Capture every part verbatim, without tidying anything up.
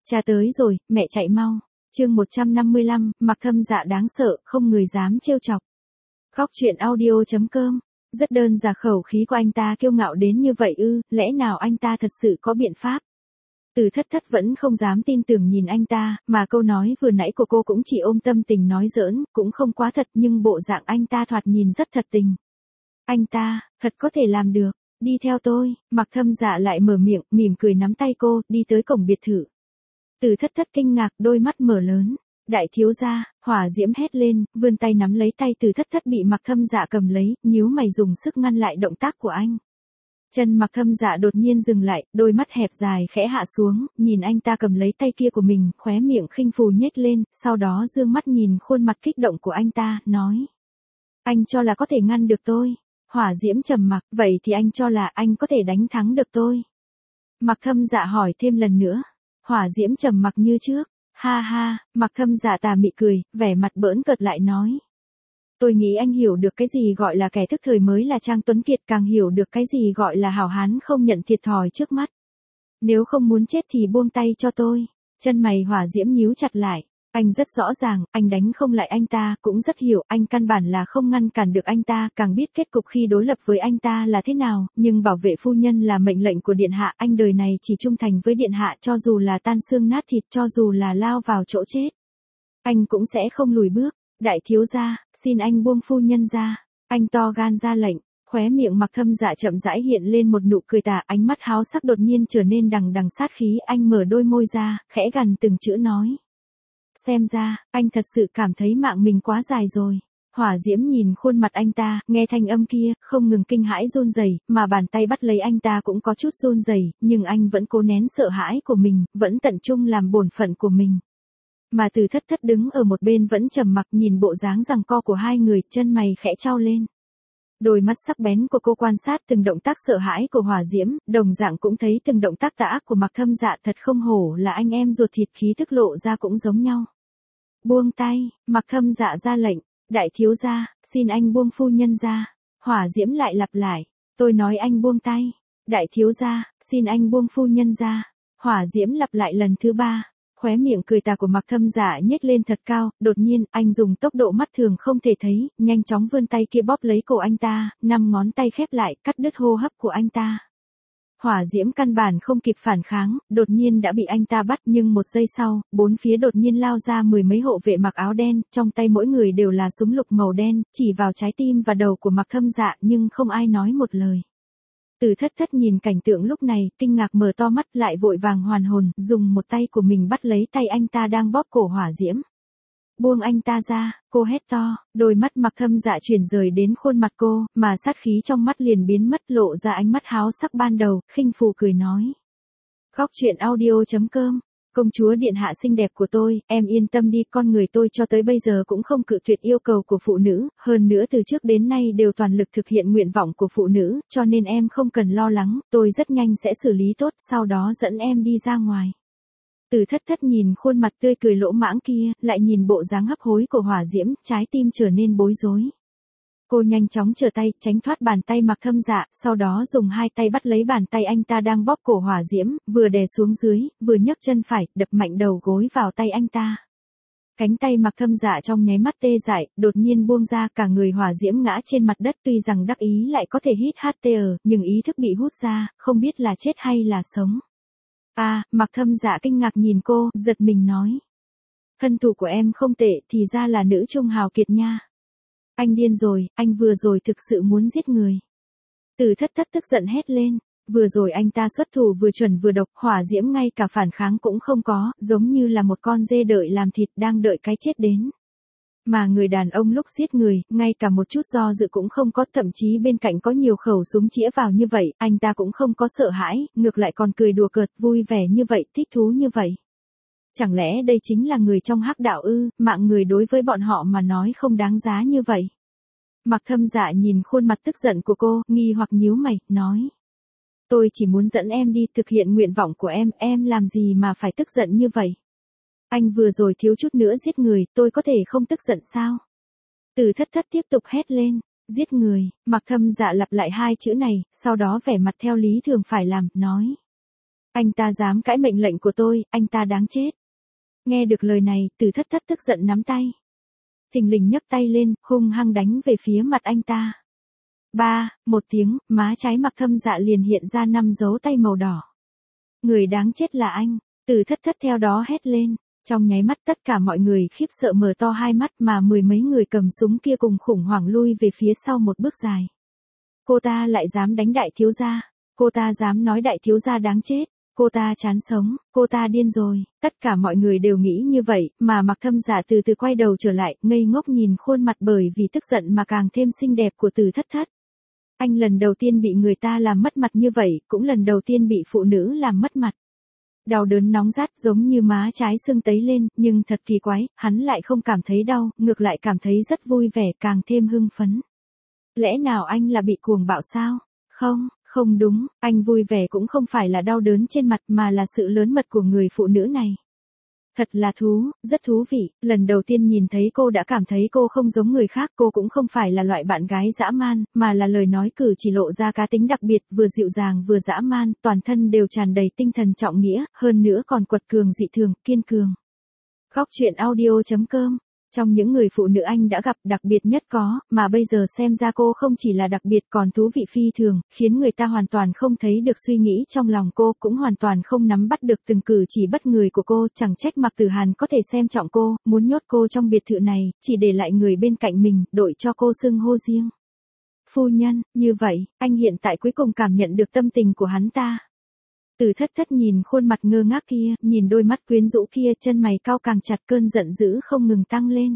Cha tới rồi, mẹ chạy mau. Chương một trăm năm mươi lăm, Mặc Thâm Dạ đáng sợ, không người dám trêu chọc. Góc truyện audio chấm com. Rất đơn giản, khẩu khí của anh ta kiêu ngạo đến như vậy ư, lẽ nào anh ta thật sự có biện pháp? Từ Thất Thất vẫn không dám tin tưởng nhìn anh ta, mà câu nói vừa nãy của cô cũng chỉ ôm tâm tình nói giỡn, cũng không quá thật, nhưng bộ dạng anh ta thoạt nhìn rất thật tình. Anh ta, thật có thể làm được, đi theo tôi. Mặc Thâm Dạ lại mở miệng, mỉm cười nắm tay cô, đi tới cổng biệt thự. Từ Thất Thất kinh ngạc, đôi mắt mở lớn. Đại thiếu gia, hỏa diễm hét lên, vươn tay nắm lấy tay Từ Thất Thất bị Mặc Thâm Dạ cầm lấy, nhíu mày dùng sức ngăn lại động tác của anh. Chân Mặc Thâm Dạ đột nhiên dừng lại, đôi mắt hẹp dài khẽ hạ xuống, nhìn anh ta cầm lấy tay kia của mình, khóe miệng khinh phù nhếch lên, sau đó dương mắt nhìn khuôn mặt kích động của anh ta, nói. Anh cho là có thể ngăn được tôi. Hỏa diễm trầm mặc, vậy thì anh cho là anh có thể đánh thắng được tôi. Mặc Thâm Dạ hỏi thêm lần nữa. Hỏa diễm trầm mặc như trước. Ha ha, Mặc Thâm Dạ tà mị cười, vẻ mặt bỡn cợt lại nói. Tôi nghĩ anh hiểu được cái gì gọi là kẻ thức thời mới là Trang Tuấn Kiệt, càng hiểu được cái gì gọi là hảo hán không nhận thiệt thòi trước mắt. Nếu không muốn chết thì buông tay cho tôi. Chân mày hỏa diễm nhíu chặt lại. Anh rất rõ ràng, anh đánh không lại anh ta, cũng rất hiểu, anh căn bản là không ngăn cản được anh ta, càng biết kết cục khi đối lập với anh ta là thế nào, nhưng bảo vệ phu nhân là mệnh lệnh của điện hạ, anh đời này chỉ trung thành với điện hạ, cho dù là tan xương nát thịt, cho dù là lao vào chỗ chết. Anh cũng sẽ không lùi bước. Đại thiếu gia, xin anh buông phu nhân ra. Anh to gan ra lệnh. Khóe miệng Mặc Thâm Dạ chậm rãi hiện lên một nụ cười tà, ánh mắt háo sắc đột nhiên trở nên đằng đằng sát khí, anh mở đôi môi ra, khẽ gằn từng chữ nói. Xem ra, anh thật sự cảm thấy mạng mình quá dài rồi. Hỏa diễm nhìn khuôn mặt anh ta, nghe thanh âm kia, không ngừng kinh hãi run rẩy, mà bàn tay bắt lấy anh ta cũng có chút run rẩy, nhưng anh vẫn cố nén sợ hãi của mình, vẫn tận trung làm bổn phận của mình. Mà Từ Thất Thất đứng ở một bên vẫn trầm mặc nhìn bộ dáng giằng co của hai người, chân mày khẽ chau lên. Đôi mắt sắc bén của cô quan sát từng động tác sợ hãi của hỏa diễm, đồng dạng cũng thấy từng động tác tà ác của Mặc Thâm Dạ, thật không hổ là anh em ruột thịt, khí tức lộ ra cũng giống nhau. Buông tay, Mặc Thâm Dạ ra lệnh, đại thiếu gia, xin anh buông phu nhân ra. Hỏa diễm lại lặp lại, tôi nói anh buông tay. Đại thiếu gia, xin anh buông phu nhân ra. Hỏa diễm lặp lại lần thứ ba. Khóe miệng cười tà của Mặc Thâm Dạ nhếch lên thật cao, đột nhiên, anh dùng tốc độ mắt thường không thể thấy, nhanh chóng vươn tay kia bóp lấy cổ anh ta, năm ngón tay khép lại, cắt đứt hô hấp của anh ta. Hỏa diễm căn bản không kịp phản kháng, đột nhiên đã bị anh ta bắt, nhưng một giây sau, bốn phía đột nhiên lao ra mười mấy hộ vệ mặc áo đen, trong tay mỗi người đều là súng lục màu đen, chỉ vào trái tim và đầu của Mặc Thâm Dạ, nhưng không ai nói một lời. Từ Thất Thất nhìn cảnh tượng lúc này, kinh ngạc mở to mắt, lại vội vàng hoàn hồn, dùng một tay của mình bắt lấy tay anh ta đang bóp cổ hỏa diễm. Buông anh ta ra, cô hét to, đôi mắt Mặc Thâm Dạ chuyển rời đến khuôn mặt cô, mà sát khí trong mắt liền biến mất, lộ ra ánh mắt háo sắc ban đầu, khinh phù cười nói. Góc truyện audio chấm com. Công chúa điện hạ xinh đẹp của tôi, em yên tâm đi, con người tôi cho tới bây giờ cũng không cự tuyệt yêu cầu của phụ nữ, hơn nữa từ trước đến nay đều toàn lực thực hiện nguyện vọng của phụ nữ, cho nên em không cần lo lắng, tôi rất nhanh sẽ xử lý tốt, sau đó dẫn em đi ra ngoài. Từ Thất Thất nhìn khuôn mặt tươi cười lỗ mãng kia, lại nhìn bộ dáng hấp hối của hỏa diễm, trái tim trở nên bối rối. Cô nhanh chóng trở tay, tránh thoát bàn tay Mặc Thâm Dạ, sau đó dùng hai tay bắt lấy bàn tay anh ta đang bóp cổ hỏa diễm, vừa đè xuống dưới, vừa nhấc chân phải, đập mạnh đầu gối vào tay anh ta. Cánh tay Mặc Thâm Dạ trong nháy mắt tê dại, đột nhiên buông ra, cả người hỏa diễm ngã trên mặt đất, tuy rằng đắc ý lại có thể hít hát tê e, nhưng ý thức bị hút ra, không biết là chết hay là sống. À, Mặc Thâm Dạ kinh ngạc nhìn cô, giật mình nói. Thân thủ của em không tệ, thì ra là nữ trung hào kiệt nha. Anh điên rồi, anh vừa rồi thực sự muốn giết người. Từ Thất Thất tức giận hét lên, vừa rồi anh ta xuất thủ vừa chuẩn vừa độc, hỏa diễm ngay cả phản kháng cũng không có, giống như là một con dê đợi làm thịt đang đợi cái chết đến. Mà người đàn ông lúc giết người, ngay cả một chút do dự cũng không có, thậm chí bên cạnh có nhiều khẩu súng chĩa vào như vậy, anh ta cũng không có sợ hãi, ngược lại còn cười đùa cợt, vui vẻ như vậy, thích thú như vậy. Chẳng lẽ đây chính là người trong hắc đạo ư, mạng người đối với bọn họ mà nói không đáng giá như vậy. Mặc Thâm Dạ nhìn khuôn mặt tức giận của cô, nghi hoặc nhíu mày, nói. Tôi chỉ muốn dẫn em đi thực hiện nguyện vọng của em, em làm gì mà phải tức giận như vậy. Anh vừa rồi thiếu chút nữa giết người, tôi có thể không tức giận sao? Từ Thất Thất tiếp tục hét lên, giết người, Mặc Thâm Dạ lặp lại hai chữ này, sau đó vẻ mặt theo lý thường phải làm, nói. Anh ta dám cãi mệnh lệnh của tôi, anh ta đáng chết. Nghe được lời này, Từ Thất Thất tức giận nắm tay. Thình lình nhấc tay lên, hung hăng đánh về phía mặt anh ta. Ba, một tiếng, má trái Mạc Thâm Dạ liền hiện ra năm dấu tay màu đỏ. Người đáng chết là anh, Từ Thất Thất theo đó hét lên. Trong nháy mắt tất cả mọi người khiếp sợ mở to hai mắt mà mười mấy người cầm súng kia cùng khủng hoảng lui về phía sau một bước dài. Cô ta lại dám đánh đại thiếu gia, cô ta dám nói đại thiếu gia đáng chết, cô ta chán sống, cô ta điên rồi, tất cả mọi người đều nghĩ như vậy, mà Mạc Thâm Dạ từ từ quay đầu trở lại, ngây ngốc nhìn khuôn mặt bởi vì tức giận mà càng thêm xinh đẹp của Từ Thất Thất. Anh lần đầu tiên bị người ta làm mất mặt như vậy, cũng lần đầu tiên bị phụ nữ làm mất mặt. Đau đớn nóng rát giống như má trái sưng tấy lên, nhưng thật kỳ quái, hắn lại không cảm thấy đau, ngược lại cảm thấy rất vui vẻ, càng thêm hưng phấn. Lẽ nào anh là bị cuồng bạo sao? Không, không đúng, anh vui vẻ cũng không phải là đau đớn trên mặt mà là sự lớn mật của người phụ nữ này. Thật là thú, rất thú vị, lần đầu tiên nhìn thấy cô đã cảm thấy cô không giống người khác, cô cũng không phải là loại bạn gái dã man, mà là lời nói cử chỉ lộ ra cá tính đặc biệt, vừa dịu dàng vừa dã man, toàn thân đều tràn đầy tinh thần trọng nghĩa, hơn nữa còn quật cường dị thường, kiên cường. Góc truyện audio chấm com. Trong những người phụ nữ anh đã gặp đặc biệt nhất có, mà bây giờ xem ra cô không chỉ là đặc biệt còn thú vị phi thường, khiến người ta hoàn toàn không thấy được suy nghĩ trong lòng cô, cũng hoàn toàn không nắm bắt được từng cử chỉ bất người của cô, chẳng trách Mạc Tử Hàn có thể xem trọng cô, muốn nhốt cô trong biệt thự này, chỉ để lại người bên cạnh mình, đội cho cô xưng hô riêng. Phu nhân, như vậy, anh hiện tại cuối cùng cảm nhận được tâm tình của hắn ta. Từ Thất Thất nhìn khuôn mặt ngơ ngác kia, nhìn đôi mắt quyến rũ kia, chân mày cau càng chặt, cơn giận dữ không ngừng tăng lên.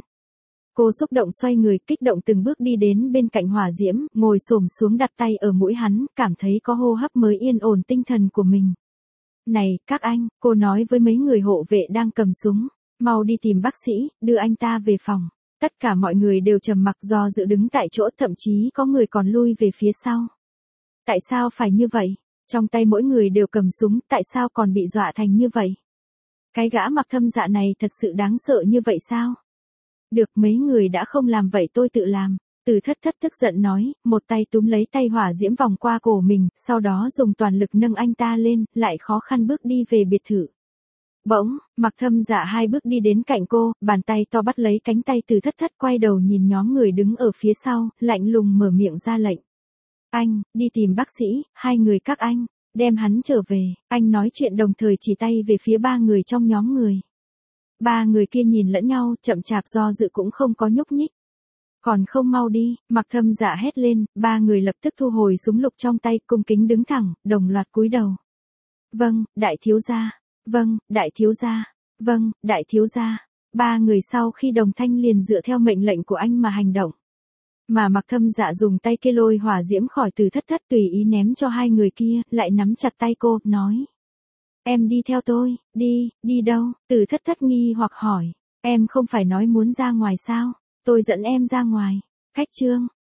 Cô xúc động xoay người, kích động từng bước đi đến bên cạnh Hỏa Diễm, ngồi xổm xuống đặt tay ở mũi hắn, cảm thấy có hô hấp mới yên ổn tinh thần của mình. Này, các anh, cô nói với mấy người hộ vệ đang cầm súng, mau đi tìm bác sĩ, đưa anh ta về phòng. Tất cả mọi người đều trầm mặc do dự đứng tại chỗ, thậm chí có người còn lui về phía sau. Tại sao phải như vậy? Trong tay mỗi người đều cầm súng, tại sao còn bị dọa thành như vậy? Cái gã Mạc Thâm Dạ này thật sự đáng sợ như vậy sao? Được, mấy người đã không làm vậy tôi tự làm. Từ Thất Thất tức giận nói, một tay túm lấy tay Hỏa Diễm vòng qua cổ mình, sau đó dùng toàn lực nâng anh ta lên, lại khó khăn bước đi về biệt thự. Bỗng, Mạc Thâm Dạ hai bước đi đến cạnh cô, bàn tay to bắt lấy cánh tay Từ Thất Thất, quay đầu nhìn nhóm người đứng ở phía sau, lạnh lùng mở miệng ra lệnh. Anh, đi tìm bác sĩ, hai người các anh, đem hắn trở về. Anh nói chuyện đồng thời chỉ tay về phía ba người trong nhóm người. Ba người kia nhìn lẫn nhau, chậm chạp do dự cũng không có nhúc nhích. Còn không mau đi, Mạc Thâm Dạ hét lên, ba người lập tức thu hồi súng lục trong tay, cung kính đứng thẳng, đồng loạt cúi đầu. Vâng, đại thiếu gia. Vâng, đại thiếu gia. Vâng, đại thiếu gia. Ba người sau khi đồng thanh liền dựa theo mệnh lệnh của anh mà hành động. Mà Mạc Thâm Dạ dùng tay kia lôi Hỏa Diễm khỏi Từ Thất Thất, tùy ý ném cho hai người kia, lại nắm chặt tay cô, nói. Em đi theo tôi, đi, đi đâu? Từ Thất Thất nghi hoặc hỏi. Em không phải nói muốn ra ngoài sao? Tôi dẫn em ra ngoài. Khách trương,